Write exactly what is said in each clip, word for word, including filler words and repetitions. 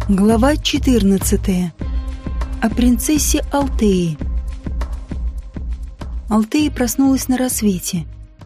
Глава четырнадцатая. О принцессе Алтее. Алтея проснулась на рассвете.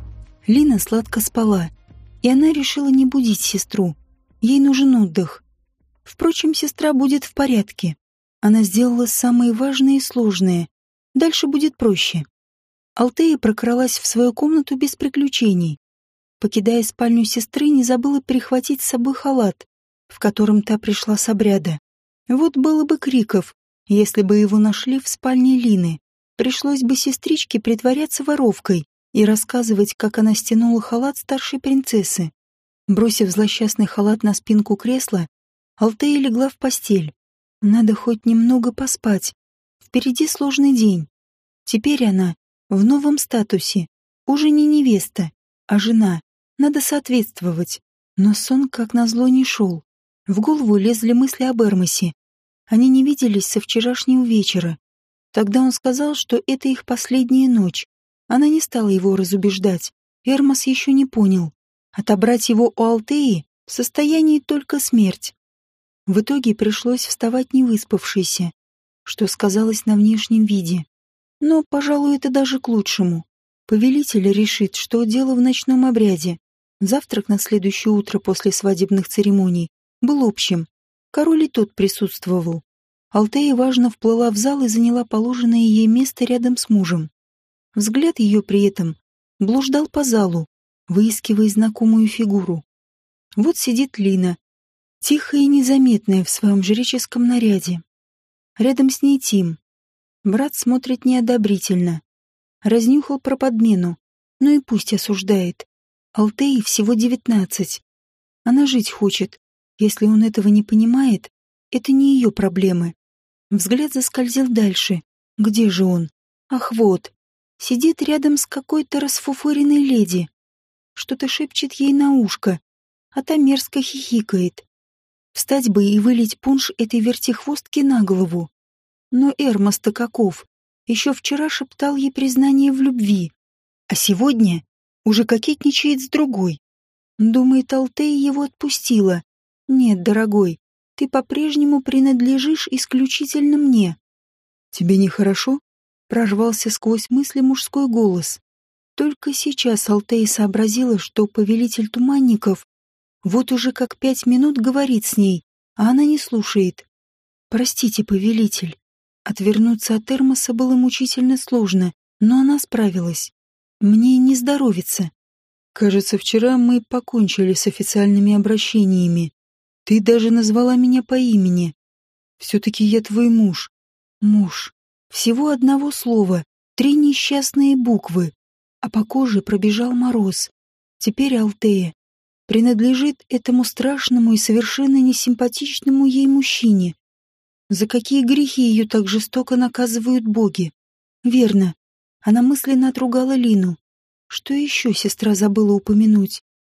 Лина сладко спала, и она решила не будить сестру. Ей нужен отдых. Впрочем, сестра будет в порядке. Она сделала самое важное и сложное. Дальше будет проще. Алтея прокралась в свою комнату без приключений. Покидая спальню сестры, не забыла перехватить с собой халат, в котором та пришла с обряда. Вот было бы криков, если бы его нашли в спальне Лины. Пришлось бы сестричке притворяться воровкой и рассказывать, как она стянула халат старшей принцессы. Бросив злосчастный халат на спинку кресла, Алтея легла в постель. Надо хоть немного поспать. Впереди сложный день. Теперь она в новом статусе. Уже не невеста, а жена. Надо соответствовать. Но сон, как назло, не шел. В голову лезли мысли об Эрмосе. Они не виделись со вчерашнего вечера. Тогда он сказал, что это их последняя ночь. Она не стала его разубеждать. Эрмос еще не понял. Отобрать его у Алтеи в состоянии только смерть. В итоге пришлось вставать невыспавшейся, что сказалось на внешнем виде. Но, пожалуй, это даже к лучшему. Повелитель решит, что дело в ночном обряде. Завтрак на следующее утро после свадебных церемоний был общим. Король и тот присутствовал. Алтея важно вплыла в зал и заняла положенное ей место рядом с мужем. Взгляд ее при этом блуждал по залу, выискивая знакомую фигуру. Вот сидит Лина, тихая и незаметная в своем жреческом наряде. Рядом с ней Тим. Брат смотрит неодобрительно. Разнюхал про подмену, но и пусть осуждает. Алтее всего девятнадцать. Она жить хочет. Если он этого не понимает, это не ее проблемы. Взгляд заскользил дальше. Где же он? Ах, вот. Сидит рядом с какой-то расфуфыренной леди. Что-то шепчет ей на ушко, а та мерзко хихикает. Встать бы и вылить пунш этой вертихвостки на голову. Но Эрмос-то каков? Еще вчера шептал ей признание в любви, а сегодня уже кокетничает с другой. Думает, Алтея его отпустила. Нет, дорогой, ты по-прежнему принадлежишь исключительно мне. Тебе нехорошо? Прорвался сквозь мысли мужской голос. Только сейчас Алтея сообразила, что повелитель туманников вот уже как пять минут говорит с ней, а она не слушает. Простите, повелитель. Отвернуться от Эрмоса было мучительно сложно, но она справилась. Мне не здоровится. Кажется, вчера мы покончили с официальными обращениями. Ты даже назвала меня по имени. Все-таки я твой муж. Муж. Всего одного слова, три несчастные буквы. А по коже пробежал мороз. Теперь Алтея принадлежит этому страшному и совершенно несимпатичному ей мужчине. За какие грехи ее так жестоко наказывают боги? Верно. Она мысленно отругала Лину. Что еще сестра забыла упомянуть?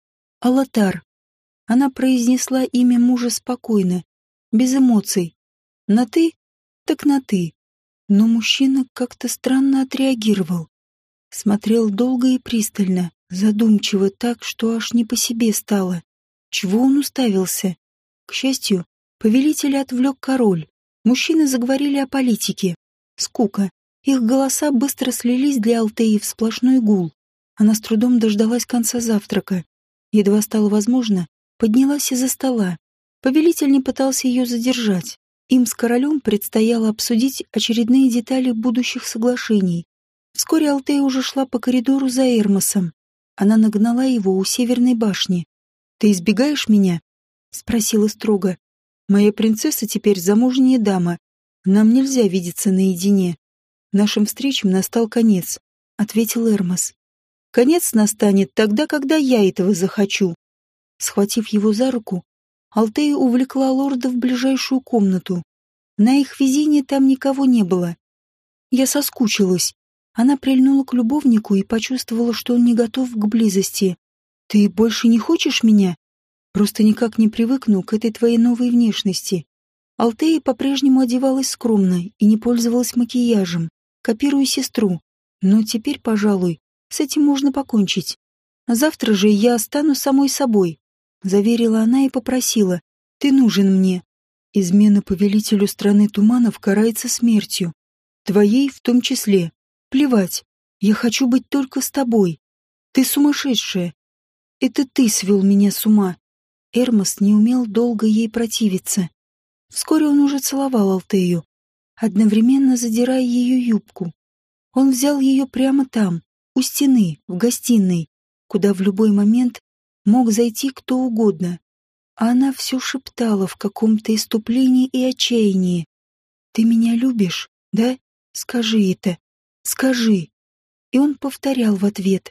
Алатар. Она произнесла имя мужа спокойно, без эмоций. На «ты» так на «ты». Но мужчина как-то странно отреагировал. Смотрел долго и пристально, задумчиво так, что аж не по себе стало. Чего он уставился? К счастью, повелителя отвлек король. Мужчины заговорили о политике. Скука. Их голоса быстро слились для Алтеи в сплошной гул. Она с трудом дождалась конца завтрака. Едва стало возможно, поднялась из-за стола. Повелитель не пытался ее задержать. Им с королем предстояло обсудить очередные детали будущих соглашений. Вскоре Алтея уже шла по коридору за Эрмосом. Она нагнала его у Северной башни. «Ты избегаешь меня?» — спросила строго. «Моя принцесса теперь замужняя дама. Нам нельзя видеться наедине. Нашим встречам настал конец», — ответил Эрмос. «Конец настанет тогда, когда я этого захочу». Схватив его за руку, Алтея увлекла лорда в ближайшую комнату. На их везение там никого не было. Я соскучилась. Она прильнула к любовнику и почувствовала, что он не готов к близости. «Ты больше не хочешь меня? Просто никак не привыкну к этой твоей новой внешности». Алтея по-прежнему одевалась скромно и не пользовалась макияжем, копируя сестру. Но теперь, пожалуй, с этим можно покончить. Завтра же я стану самой собой, заверила она и попросила. Ты нужен мне. Измена повелителю страны туманов карается смертью. Твоей в том числе. Плевать. Я хочу быть только с тобой. Ты сумасшедшая. Это ты свел меня с ума. Эрмос не умел долго ей противиться. Вскоре он уже целовал Алтею, одновременно задирая ее юбку. Он взял ее прямо там, у стены, в гостиной, куда в любой момент мог зайти кто угодно. А она все шептала в каком-то иступлении и отчаянии. «Ты меня любишь, да? Скажи это. Скажи». И он повторял в ответ.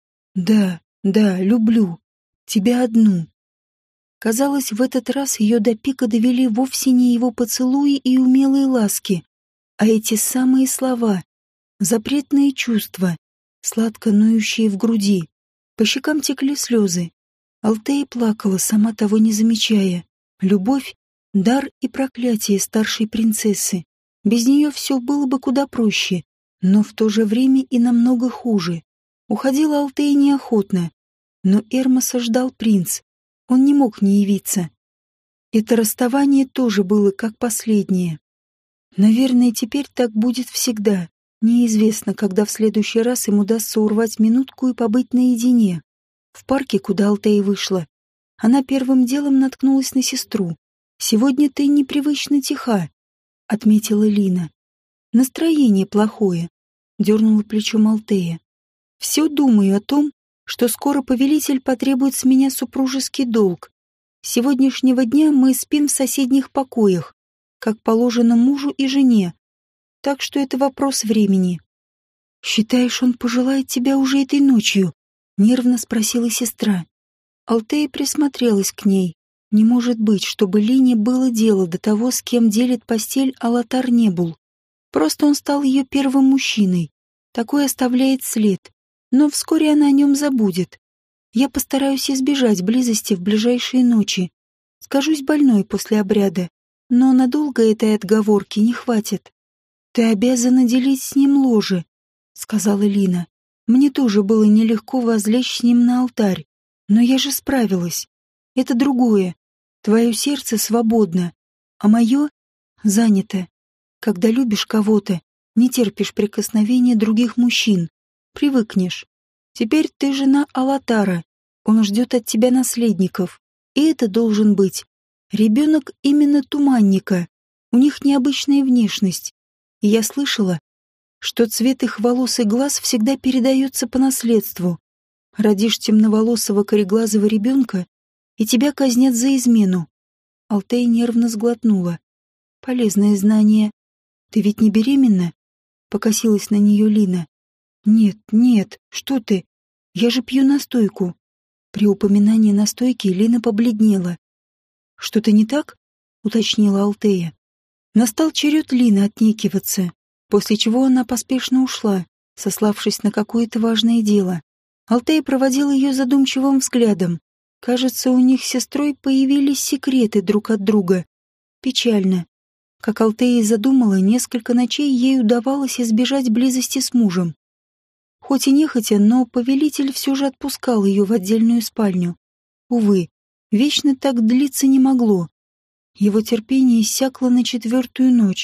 «Да, да, люблю. Тебя одну». Казалось, в этот раз ее до пика довели вовсе не его поцелуи и умелые ласки, а эти самые слова, запретные чувства, сладко ноющие в груди. По щекам текли слезы. Алтея плакала, сама того не замечая. Любовь — дар и проклятие старшей принцессы. Без нее все было бы куда проще, но в то же время и намного хуже. Уходила Алтея неохотно, но Эрмоса ждал принц. Он не мог не явиться. Это расставание тоже было как последнее. Наверное, теперь так будет всегда. Неизвестно, когда в следующий раз им удастся урвать минутку и побыть наедине. В парке, куда Алтея вышла, она первым делом наткнулась на сестру. «Сегодня ты непривычно тиха», — отметила Лина. «Настроение плохое», — дернула плечом Алтея. «Все думаю о том, что скоро повелитель потребует с меня супружеский долг. С сегодняшнего дня мы спим в соседних покоях, как положено мужу и жене, так что это вопрос времени». «Считаешь, он пожелает тебя уже этой ночью?» — нервно спросила сестра. Алтея присмотрелась к ней. Не может быть, чтобы Лине было дело до того, с кем делит постель Алатар Небул. Просто он стал ее первым мужчиной. Такой оставляет след. Но вскоре она о нем забудет. Я постараюсь избежать близости в ближайшие ночи. Скажусь больной после обряда, но надолго этой отговорки не хватит. «Ты обязана делить с ним ложе», — сказала Лина. «Мне тоже было нелегко возлечь с ним на алтарь, но я же справилась. Это другое. Твое сердце свободно, а мое занято. Когда любишь кого-то, не терпишь прикосновения других мужчин. Привыкнешь. Теперь ты жена Алатара. Он ждет от тебя наследников. И это должен быть ребенок именно Туманника. У них необычная внешность. И я слышала, что цвет их волос и глаз всегда передается по наследству. Родишь темноволосого кореглазого ребенка, и тебя казнят за измену». Алтея нервно сглотнула. «Полезное знание. Ты ведь не беременна?» Покосилась на нее Лина. «Нет, нет, что ты? Я же пью настойку». При упоминании настойки Лина побледнела. «Что-то не так?» — уточнила Алтея. Настал черед Лины отнекиваться, после чего она поспешно ушла, сославшись на какое-то важное дело. Алтея проводила ее задумчивым взглядом. Кажется, у них с сестрой появились секреты друг от друга. Печально. Как Алтея задумала, несколько ночей ей удавалось избежать близости с мужем. Хоть и нехотя, но повелитель все же отпускал ее в отдельную спальню. Увы, вечно так длиться не могло. Его терпение иссякло на четвертую ночь.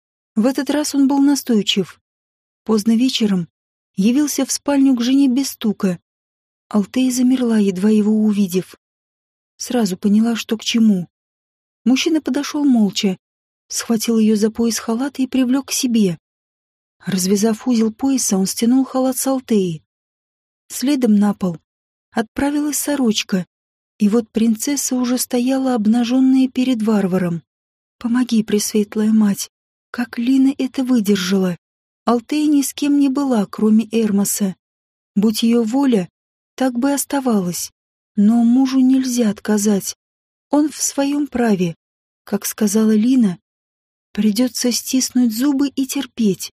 В этот раз он был настойчив. Поздно вечером явился в спальню к жене без стука. Алтея замерла, едва его увидев. Сразу поняла, что к чему. Мужчина подошел молча, схватил ее за пояс халата и привлек к себе. Развязав узел пояса, он стянул халат с Алтеи. Следом на пол отправилась сорочка, и вот принцесса уже стояла обнаженная перед варваром. «Помоги, Пресветлая Мать!» Как Лина это выдержала? Алтея ни с кем не была, кроме Эрмоса. Будь ее воля, так бы оставалось. Но мужу нельзя отказать. Он в своем праве. Как сказала Лина, придется стиснуть зубы и терпеть.